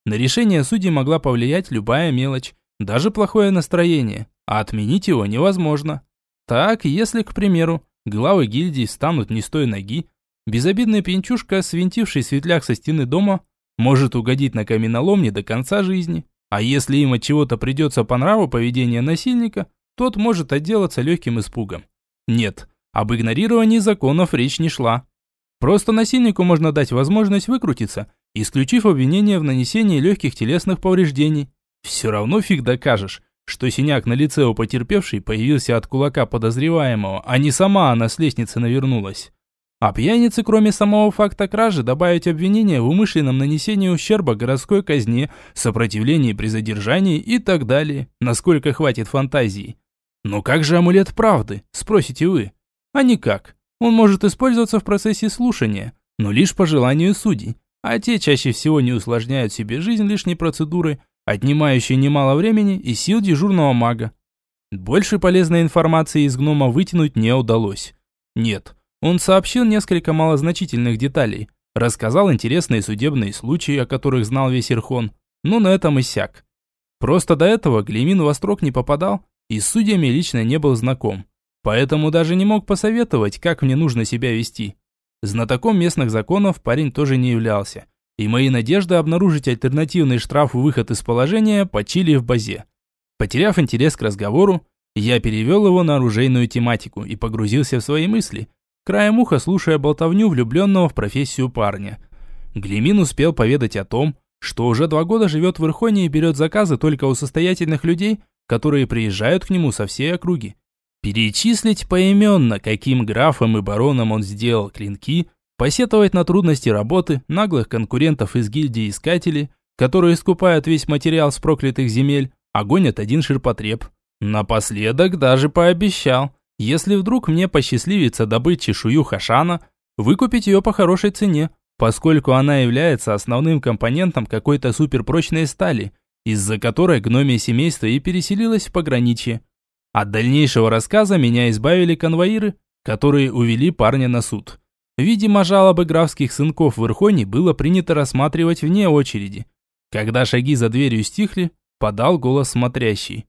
На решение судей могла повлиять любая мелочь, даже плохое настроение, а отменить его невозможно. Так, если, к примеру, главы гильдии встанут не с той ноги, безобидный пьянчушка, свинтивший светляк со стены дома, может угодить на каменоломне до конца жизни. А если им от чего-то придется по нраву поведение насильника, тот может отделаться легким испугом. Нет, об игнорировании законов речь не шла. Просто насильнику можно дать возможность выкрутиться, исключив обвинение в нанесении легких телесных повреждений. Все равно фиг докажешь, что синяк на лице у потерпевшей появился от кулака подозреваемого, а не сама она с лестницы навернулась. А пьянице, кроме самого факта кражи, добавить обвинение в умышленном нанесении ущерба городской казне, сопротивлении при задержании и так далее, насколько хватит фантазии. Но как же амулет правды, спросите вы? А никак. Он может использоваться в процессе слушания, но лишь по желанию судей, а те чаще всего не усложняют себе жизнь лишней процедурой, отнимающей немало времени и сил дежурного мага. Больше полезной информации из гнома вытянуть не удалось. Нет, он сообщил несколько малозначительных деталей, рассказал интересные судебные случаи, о которых знал весь Ирхон, но на этом иссяк. Просто до этого Глимин в Острог не попадал и с судьями лично не был знаком, поэтому даже не мог посоветовать, как мне нужно себя вести. Знатоком местных законов парень тоже не являлся, и мои надежды обнаружить альтернативный штраф-выход из положения почили в базе. Потеряв интерес к разговору, я перевел его на оружейную тематику и погрузился в свои мысли, краем уха слушая болтовню влюбленного в профессию парня. Глимин успел поведать о том, что уже два года живет в Ирхоне и берет заказы только у состоятельных людей, которые приезжают к нему со всей округи. Перечислить поименно, каким графом и бароном он сделал клинки, посетовать на трудности работы, наглых конкурентов из гильдии искателей, которые скупают весь материал с проклятых земель, а гонят один ширпотреб. Напоследок даже пообещал, если вдруг мне посчастливится добыть чешую Хашана, выкупить ее по хорошей цене, поскольку она является основным компонентом какой-то суперпрочной стали, из-за которой гномье семейство и переселилось в пограничье. От дальнейшего рассказа меня избавили конвоиры, которые увели парня на суд. Видимо, жалобы графских сынков в Ирхоне было принято рассматривать вне очереди. Когда шаги за дверью стихли, подал голос смотрящий.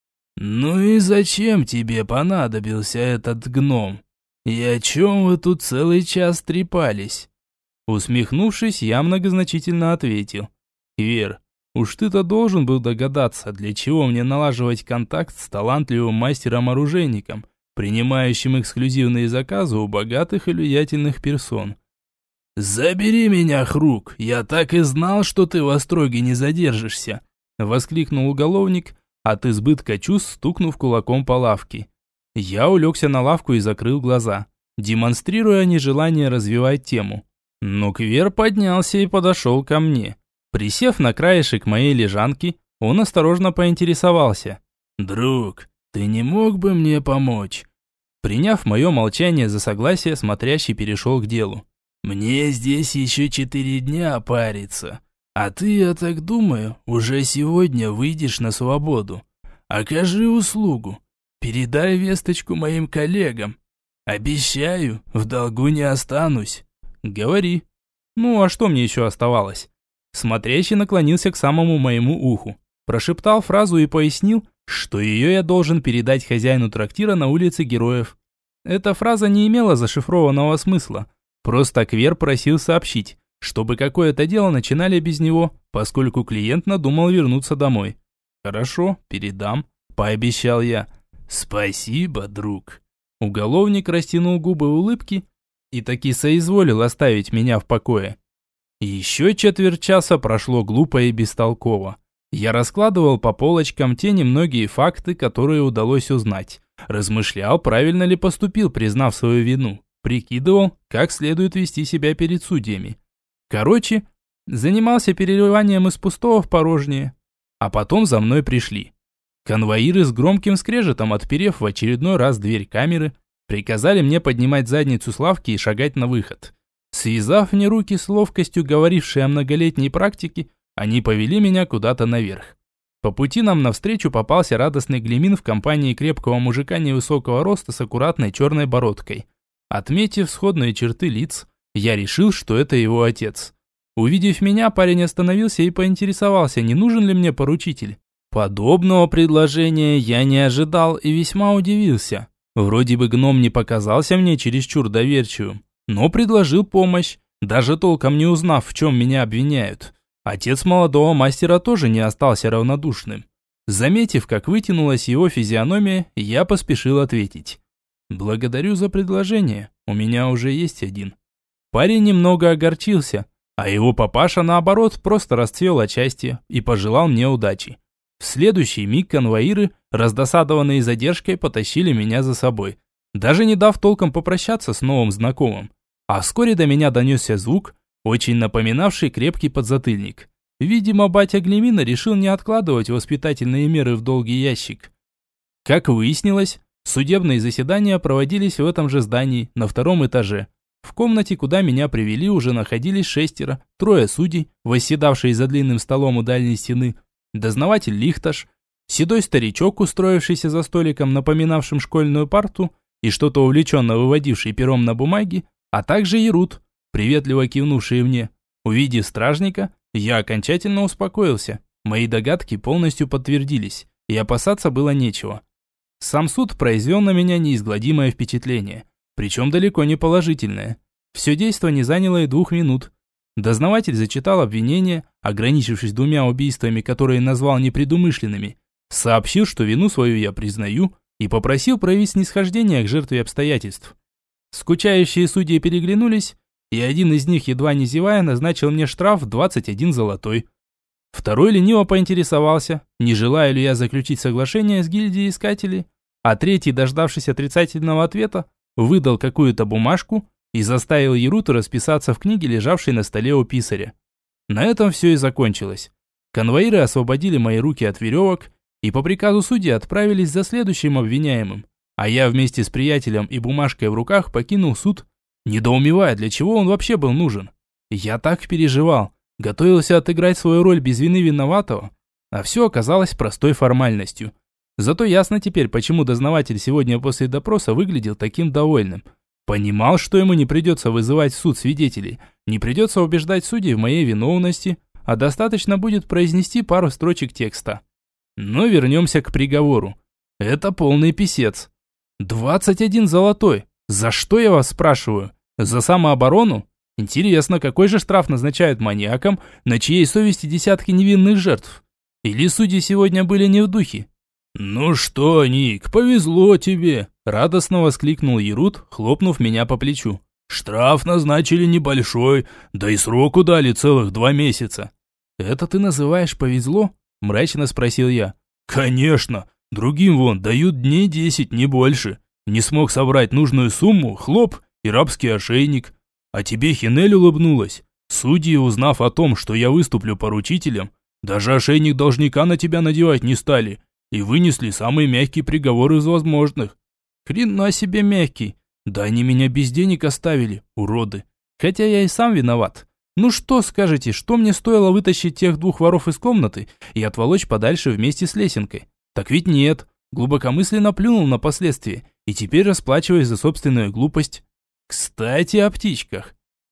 «Ну и зачем тебе понадобился этот гном? И о чем вы тут целый час трепались?» Усмехнувшись, я многозначительно ответил. «Квер, уж ты-то должен был догадаться, для чего мне налаживать контакт с талантливым мастером-оружейником, принимающим эксклюзивные заказы у богатых и влиятельных персон». «Забери меня, Хрук, я так и знал, что ты в Остроге не задержишься», воскликнул уголовник, от избытка чувств стукнув кулаком по лавке. Я улегся на лавку и закрыл глаза, демонстрируя нежелание развивать тему. Но Квер поднялся и подошел ко мне. Присев на краешек моей лежанки, он осторожно поинтересовался. «Друг, ты не мог бы мне помочь?» Приняв мое молчание за согласие, смотрящий перешел к делу. «Мне здесь еще четыре дня париться. А ты, я так думаю, уже сегодня выйдешь на свободу. Окажи услугу. Передай весточку моим коллегам. Обещаю, в долгу не останусь». «Говори». Ну, а что мне еще оставалось? Смотрящий наклонился к самому моему уху, прошептал фразу и пояснил, что ее я должен передать хозяину трактира на улице Героев. Эта фраза не имела зашифрованного смысла. Просто Квер просил сообщить, чтобы какое-то дело начинали без него, поскольку клиент надумал вернуться домой. «Хорошо, передам», – пообещал я. «Спасибо, друг». Уголовник растянул губы в улыбке и таки соизволил оставить меня в покое. Еще четверть часа прошло глупо и бестолково. Я раскладывал по полочкам те немногие факты, которые удалось узнать. Размышлял, правильно ли поступил, признав свою вину. Прикидывал, как следует вести себя перед судьями. Короче, занимался переливанием из пустого в порожнее. А потом за мной пришли. Конвоиры с громким скрежетом, отперев в очередной раз дверь камеры, приказали мне поднимать задницу с лавки и шагать на выход. Связав мне руки с ловкостью, говорившей о многолетней практике, они повели меня куда-то наверх. По пути нам навстречу попался радостный Глимин в компании крепкого мужика невысокого роста с аккуратной черной бородкой. Отметив сходные черты лиц, я решил, что это его отец. Увидев меня, парень остановился и поинтересовался, не нужен ли мне поручитель. Подобного предложения я не ожидал и весьма удивился. Вроде бы гном не показался мне чересчур доверчивым, но предложил помощь, даже толком не узнав, в чем меня обвиняют. Отец молодого мастера тоже не остался равнодушным. Заметив, как вытянулась его физиономия, я поспешил ответить. «Благодарю за предложение, у меня уже есть один». Парень немного огорчился, а его папаша, наоборот, просто расцвел от счастья и пожелал мне удачи. В следующий миг конвоиры, раздосадованные задержкой, потащили меня за собой, даже не дав толком попрощаться с новым знакомым. А вскоре до меня донесся звук, очень напоминавший крепкий подзатыльник. Видимо, батя Глемина решил не откладывать воспитательные меры в долгий ящик. Как выяснилось, судебные заседания проводились в этом же здании, на втором этаже. В комнате, куда меня привели, уже находились шестеро, трое судей, восседавшие за длинным столом у дальней стены, дознаватель Лихташ, седой старичок, устроившийся за столиком, напоминавшим школьную парту, и что-то увлеченно выводивший пером на бумаге, а также Ярут, приветливо кивнувший мне. Увидев стражника, я окончательно успокоился. Мои догадки полностью подтвердились, и опасаться было нечего. Сам суд произвел на меня неизгладимое впечатление, причем далеко не положительное. Все действо не заняло и двух минут. Дознаватель зачитал обвинение, ограничившись двумя убийствами, которые назвал непредумышленными, сообщил, что вину свою я признаю, и попросил проявить снисхождение к жертве обстоятельств. Скучающие судьи переглянулись, и один из них, едва не зевая, назначил мне штраф в двадцать один золотой. Второй лениво поинтересовался, не желаю ли я заключить соглашение с гильдией искателей, а третий, дождавшись отрицательного ответа, выдал какую-то бумажку и заставил Ярута расписаться в книге, лежавшей на столе у писаря. На этом все и закончилось. Конвоиры освободили мои руки от веревок и по приказу судьи отправились за следующим обвиняемым, а я вместе с приятелем и бумажкой в руках покинул суд, недоумевая, для чего он вообще был нужен. Я так переживал, готовился отыграть свою роль без вины виноватого, а все оказалось простой формальностью. Зато ясно теперь, почему дознаватель сегодня после допроса выглядел таким довольным. Понимал, что ему не придется вызывать в суд свидетелей, не придется убеждать судей в моей виновности, а достаточно будет произнести пару строчек текста. Но вернемся к приговору. Это полный писец. двадцать один золотой. За что, я вас спрашиваю? За самооборону? Интересно, какой же штраф назначают маньякам, на чьей совести десятки невинных жертв? Или судьи сегодня были не в духе? «Ну что, Ник, повезло тебе!» – радостно воскликнул Ярут, хлопнув меня по плечу. «Штраф назначили небольшой, да и сроку дали целых два месяца». «Это ты называешь повезло?» – мрачно спросил я. «Конечно, другим вон дают дней десять, не больше. Не смог собрать нужную сумму, хлоп и рабский ошейник. А тебе Хинель улыбнулась. Судьи, узнав о том, что я выступлю поручителем, даже ошейник должника на тебя надевать не стали и вынесли самый мягкий приговор из возможных». «Хрена себе мягкий! Да они меня без денег оставили, уроды! Хотя я и сам виноват. Ну что скажете, что мне стоило вытащить тех двух воров из комнаты и отволочь подальше вместе с лесенкой? Так ведь нет, глубокомысленно плюнул на последствия и теперь расплачиваюсь за собственную глупость. Кстати, о птичках.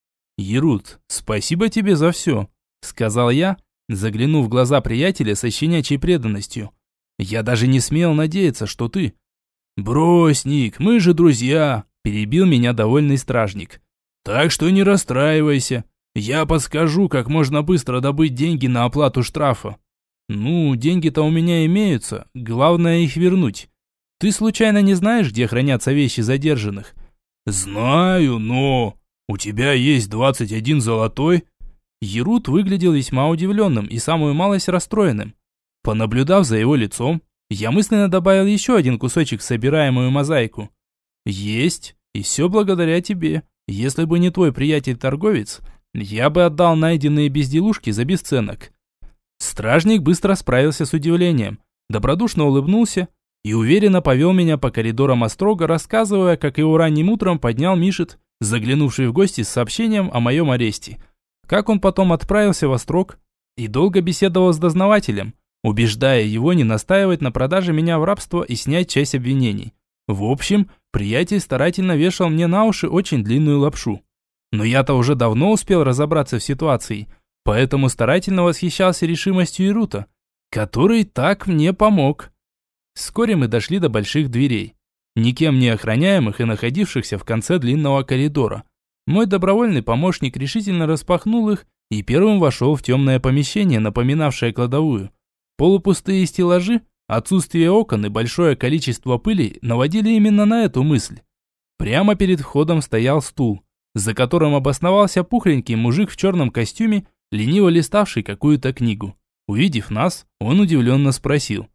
Ярут, спасибо тебе за все», — сказал я, заглянув в глаза приятеля со щенячьей преданностью. «Я даже не смел надеяться, что ты...» «Брось, Ник, мы же друзья», – перебил меня довольный стражник. «Так что не расстраивайся. Я подскажу, как можно быстро добыть деньги на оплату штрафа». «Ну, деньги-то у меня имеются, главное их вернуть. Ты случайно не знаешь, где хранятся вещи задержанных?» «Знаю, но... У тебя есть двадцать один золотой?» Ярут выглядел весьма удивленным и самую малость расстроенным. Понаблюдав за его лицом, я мысленно добавил еще один кусочек в собираемую мозаику. «Есть, и все благодаря тебе. Если бы не твой приятель-торговец, я бы отдал найденные безделушки за бесценок». Стражник быстро справился с удивлением, добродушно улыбнулся и уверенно повел меня по коридорам острога, рассказывая, как его ранним утром поднял Мишет, заглянувший в гости с сообщением о моем аресте. Как он потом отправился в острог и долго беседовал с дознавателем, убеждая его не настаивать на продаже меня в рабство и снять часть обвинений. В общем, приятель старательно вешал мне на уши очень длинную лапшу. Но я-то уже давно успел разобраться в ситуации, поэтому старательно восхищался решимостью Ирута, который так мне помог. Вскоре мы дошли до больших дверей, никем не охраняемых и находившихся в конце длинного коридора. Мой добровольный помощник решительно распахнул их и первым вошел в темное помещение, напоминавшее кладовую. Полупустые стеллажи, отсутствие окон и большое количество пыли наводили именно на эту мысль. Прямо перед входом стоял стул, за которым обосновался пухленький мужик в черном костюме, лениво листавший какую-то книгу. Увидев нас, он удивленно спросил: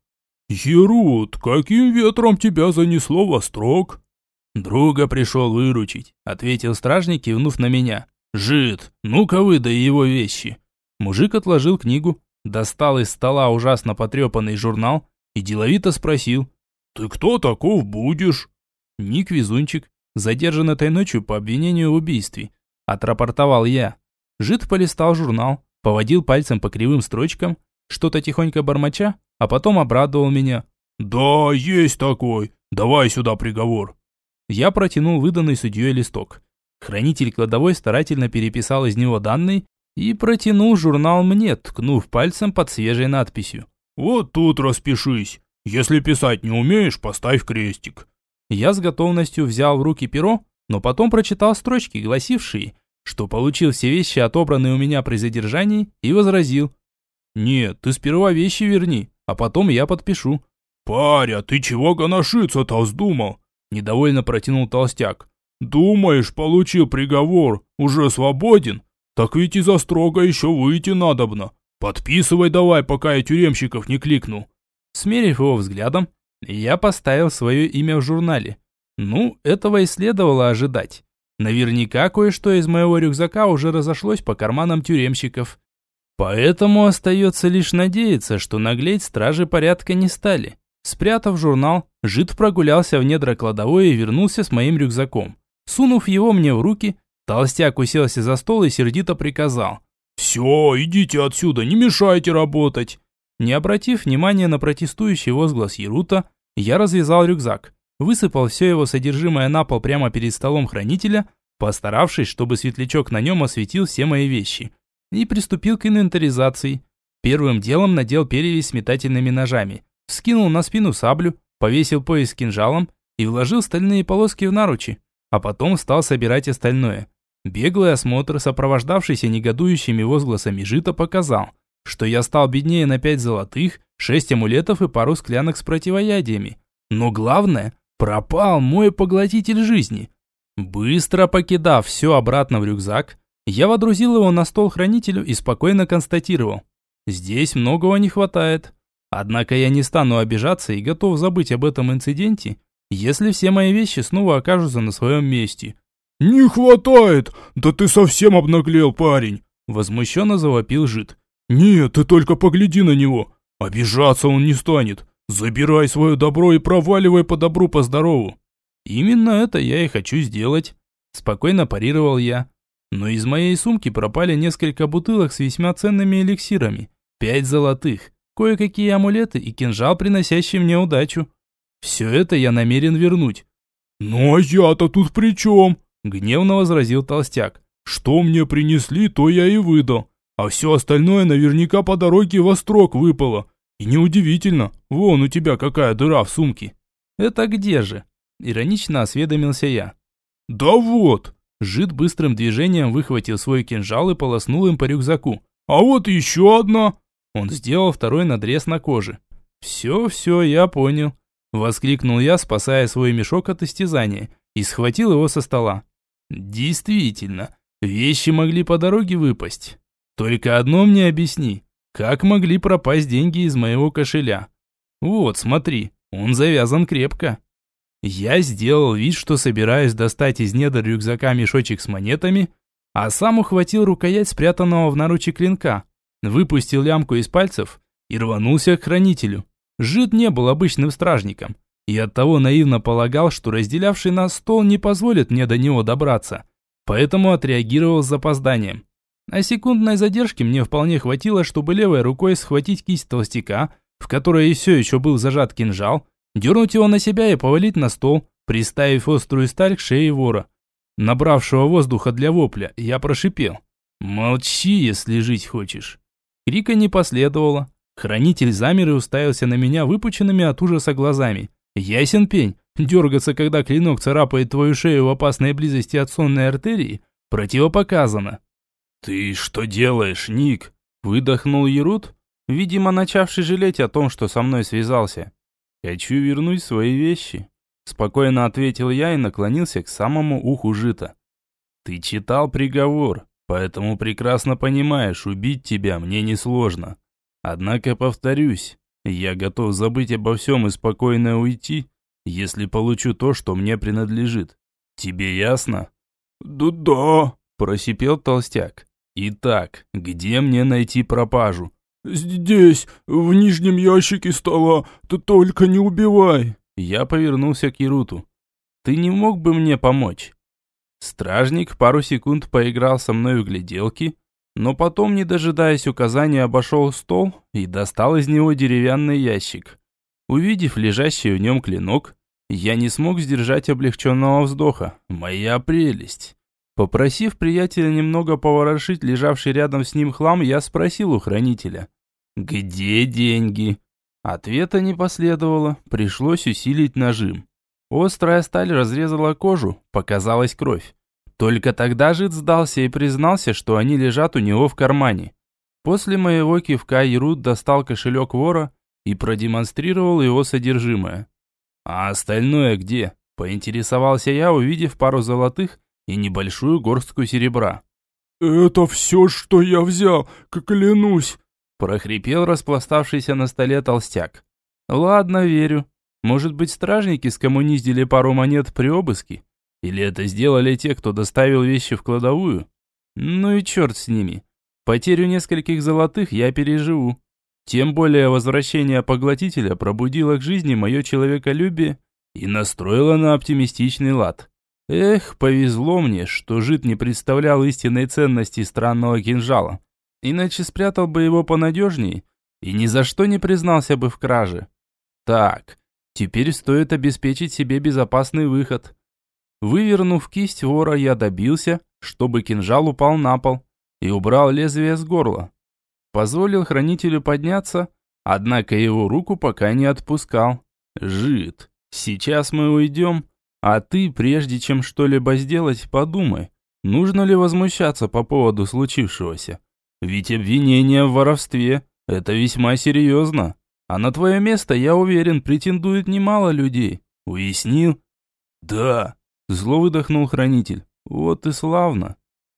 «Ерут, каким ветром тебя занесло в Острог?» «Друга пришел выручить», — ответил стражник, кивнув на меня. «Жид, ну-ка выдай его вещи». Мужик отложил книгу, достал из стола ужасно потрепанный журнал и деловито спросил: «Ты кто таков будешь?» «Ник Везунчик, задержан этой ночью по обвинению в убийстве», — отрапортовал я. Жид полистал журнал, поводил пальцем по кривым строчкам, что-то тихонько бормоча, а потом обрадовал меня. «Да, есть такой. Давай сюда приговор». Я протянул выданный судьей листок. Хранитель кладовой старательно переписал из него данные и протянул журнал мне, ткнув пальцем под свежей надписью. «Вот тут распишись. Если писать не умеешь, поставь крестик». Я с готовностью взял в руки перо, но потом прочитал строчки, гласившие, что получил все вещи, отобранные у меня при задержании, и возразил: «Нет, ты сперва вещи верни, а потом я подпишу». «Паря, ты чего гоношиться-то вздумал?» – недовольно протянул толстяк. «Думаешь, получил приговор, уже свободен? Так ведь из Острога еще выйти надобно. Подписывай давай, пока я тюремщиков не кликнул». Смерив его взглядом, я поставил свое имя в журнале. Ну, этого и следовало ожидать. Наверняка кое-что из моего рюкзака уже разошлось по карманам тюремщиков. Поэтому остается лишь надеяться, что наглеть стражи порядка не стали. Спрятав журнал, Жид прогулялся в недра кладовой и вернулся с моим рюкзаком. Сунув его мне в руки, толстяк уселся за стол и сердито приказал: «Все, идите отсюда, не мешайте работать». Не обратив внимания на протестующий возглас Ерута, я развязал рюкзак, высыпал все его содержимое на пол прямо перед столом хранителя, постаравшись, чтобы светлячок на нем осветил все мои вещи, и приступил к инвентаризации. Первым делом надел перевязь с метательными ножами, вскинул на спину саблю, повесил пояс с кинжалом и вложил стальные полоски в наручи, а потом стал собирать остальное. Беглый осмотр, сопровождавшийся негодующими возгласами Жита, показал, что я стал беднее на пять золотых, шесть амулетов и пару склянок с противоядиями. Но главное, пропал мой поглотитель жизни. Быстро покидав все обратно в рюкзак, я водрузил его на стол хранителю и спокойно констатировал: здесь многого не хватает. Однако я не стану обижаться и готов забыть об этом инциденте, если все мои вещи снова окажутся на своем месте. «Не хватает! Да ты совсем обнаглел, парень!» Возмущенно завопил Жид. «Нет, ты только погляди на него. Обижаться он не станет. Забирай свое добро и проваливай по добру, по здорову». «Именно это я и хочу сделать», – спокойно парировал я. Но из моей сумки пропали несколько бутылок с весьма ценными эликсирами, пять золотых, кое-какие амулеты и кинжал, приносящий мне удачу. Все это я намерен вернуть. «Ну а я-то тут при чем?» – гневно возразил толстяк. «Что мне принесли, то я и выдал. А все остальное наверняка по дороге в Острог выпало. И неудивительно, вон у тебя какая дыра в сумке». «Это где же?» – иронично осведомился я. «Да вот!» Жид быстрым движением выхватил свой кинжал и полоснул им по рюкзаку. «А вот еще одна!» Он сделал второй надрез на коже. «Все, все, я понял», – воскликнул я, спасая свой мешок от истязания, и схватил его со стола. «Действительно, вещи могли по дороге выпасть. Только одно мне объясни, как могли пропасть деньги из моего кошеля? Вот, смотри, он завязан крепко». Я сделал вид, что собираюсь достать из недр рюкзака мешочек с монетами, а сам ухватил рукоять спрятанного в наруче клинка, выпустил лямку из пальцев и рванулся к хранителю. Жид не был обычным стражником, и оттого наивно полагал, что разделявший нас стол не позволит мне до него добраться, поэтому отреагировал с запозданием. А секундной задержки мне вполне хватило, чтобы левой рукой схватить кисть толстяка, в которой все еще был зажат кинжал, дернуть его на себя и повалить на стол, приставив острую сталь к шее вора. набравшего воздуха для вопля, я прошипел: «Молчи, если жить хочешь». Крика не последовало. Хранитель замер и уставился на меня выпученными от ужаса глазами. Ясен пень, дергаться, когда клинок царапает твою шею в опасной близости от сонной артерии, противопоказано. «Ты что делаешь, Ник?» – выдохнул Ерут, видимо, начавший жалеть о том, что со мной связался. «Хочу вернуть свои вещи», – спокойно ответил я и наклонился к самому уху Жита. «Ты читал приговор, поэтому прекрасно понимаешь, убить тебя мне несложно. Однако, повторюсь, я готов забыть обо всем и спокойно уйти, если получу то, что мне принадлежит. Тебе ясно?» «Да-да», – просипел толстяк. «Итак, где мне найти пропажу?» «Здесь, в нижнем ящике стола, ты только не убивай!» Я повернулся к Еруту. «Ты не мог бы мне помочь?» Стражник пару секунд поиграл со мной в гляделки, но потом, не дожидаясь указания, обошел стол и достал из него деревянный ящик. Увидев лежащий в нем клинок, я не смог сдержать облегченного вздоха. Моя прелесть! Попросив приятеля немного поворошить лежавший рядом с ним хлам, я спросил у хранителя: «Где деньги?» Ответа не последовало, пришлось усилить нажим. Острая сталь разрезала кожу, показалась кровь. Только тогда Жид сдался и признался, что они лежат у него в кармане. После моего кивка Ерут достал кошелек вора и продемонстрировал его содержимое. «А остальное где?» – поинтересовался я, увидев пару золотых и небольшую горстку серебра. «Это все, что я взял, клянусь!» – прохрипел распластавшийся на столе толстяк. «Ладно, верю. Может быть, стражники скоммуниздили пару монет при обыске? Или это сделали те, кто доставил вещи в кладовую? Ну и черт с ними. Потерю нескольких золотых я переживу. Тем более возвращение поглотителя пробудило к жизни мое человеколюбие и настроило на оптимистичный лад. Эх, повезло мне, что Жид не представлял истинной ценности странного кинжала. Иначе спрятал бы его понадежнее и ни за что не признался бы в краже. Так, теперь стоит обеспечить себе безопасный выход. Вывернув кисть вора, я добился, чтобы кинжал упал на пол, и убрал лезвие с горла. Позволил хранителю подняться, однако его руку пока не отпускал. «Жид, сейчас мы уйдем, а ты, прежде чем что-либо сделать, подумай, нужно ли возмущаться по поводу случившегося. Ведь обвинение в воровстве – это весьма серьезно, а на твое место, я уверен, претендует немало людей. Уяснил?» «Да», – зло выдохнул хранитель. «Вот и славно».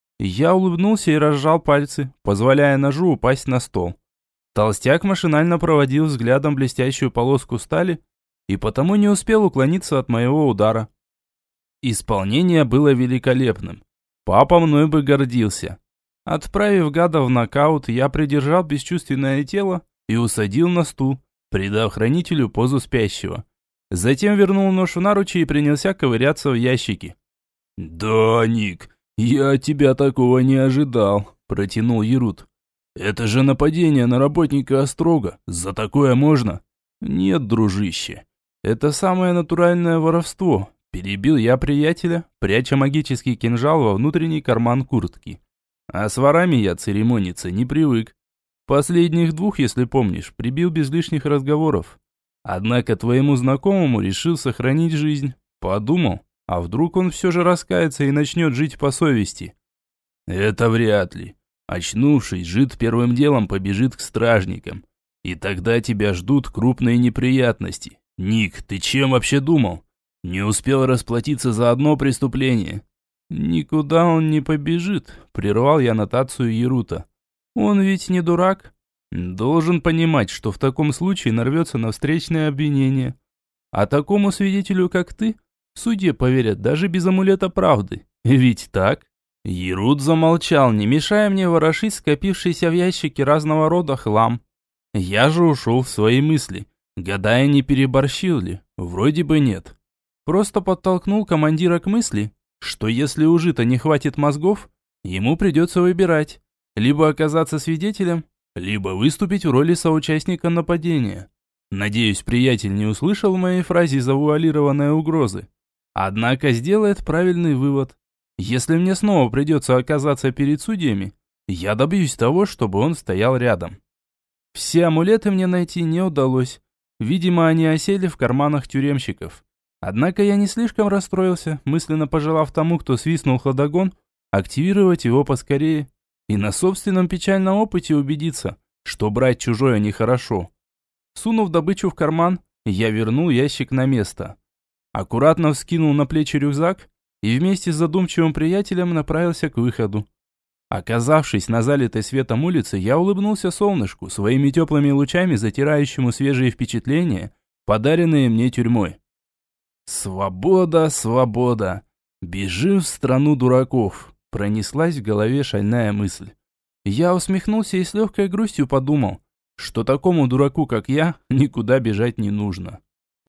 Я улыбнулся и разжал пальцы, позволяя ножу упасть на стол. Толстяк машинально проводил взглядом блестящую полоску стали и потому не успел уклониться от моего удара. Исполнение было великолепным. Папа мной бы гордился. Отправив гада в нокаут, я придержал бесчувственное тело и усадил на стул, придав хранителю позу спящего. Затем вернул нож в наручи и принялся ковыряться в ящике. «Да, Ник, я от тебя такого не ожидал», – протянул Ерут. «Это же нападение на работника Острога. За такое можно?» «Нет, дружище. Это самое натуральное воровство», – перебил я приятеля, пряча магический кинжал во внутренний карман куртки. «А с ворами я церемониться не привык. Последних двух, если помнишь, прибил без лишних разговоров. Однако твоему знакомому решил сохранить жизнь. Подумал, а вдруг он все же раскается и начнет жить по совести?» «Это вряд ли. Очнувшись, Жид первым делом побежит к стражникам. И тогда тебя ждут крупные неприятности. Ник, ты чем вообще думал? Не успел расплатиться за одно преступление?» «Никуда он не побежит», – прервал я нотацию Ерута. «Он ведь не дурак. Должен понимать, что в таком случае нарвется на встречное обвинение. А такому свидетелю, как ты, в суде поверят даже без амулета правды. Ведь так?» Ерут замолчал, не мешая мне ворошить скопившийся в ящике разного рода хлам. Я же ушел в свои мысли, гадая, не переборщил ли. Вроде бы нет. Просто подтолкнул командира к мысли, что если у Жита не хватит мозгов, ему придется выбирать. Либо оказаться свидетелем, либо выступить в роли соучастника нападения. Надеюсь, приятель не услышал в моей фразе завуалированной угрозы. Однако сделает правильный вывод. Если мне снова придется оказаться перед судьями, я добьюсь того, чтобы он стоял рядом. Все амулеты мне найти не удалось. Видимо, они осели в карманах тюремщиков. Однако я не слишком расстроился, мысленно пожелав тому, кто свистнул ходогон, активировать его поскорее и на собственном печальном опыте убедиться, что брать чужое нехорошо. Сунув добычу в карман, я вернул ящик на место. Аккуратно вскинул на плечи рюкзак и вместе с задумчивым приятелем направился к выходу. Оказавшись на залитой светом улице, я улыбнулся солнышку, своими теплыми лучами затирающему свежие впечатления, подаренные мне тюрьмой. «Свобода, свобода! Бежим в страну дураков!» Пронеслась в голове шальная мысль. Я усмехнулся и с легкой грустью подумал, что такому дураку, как я, никуда бежать не нужно.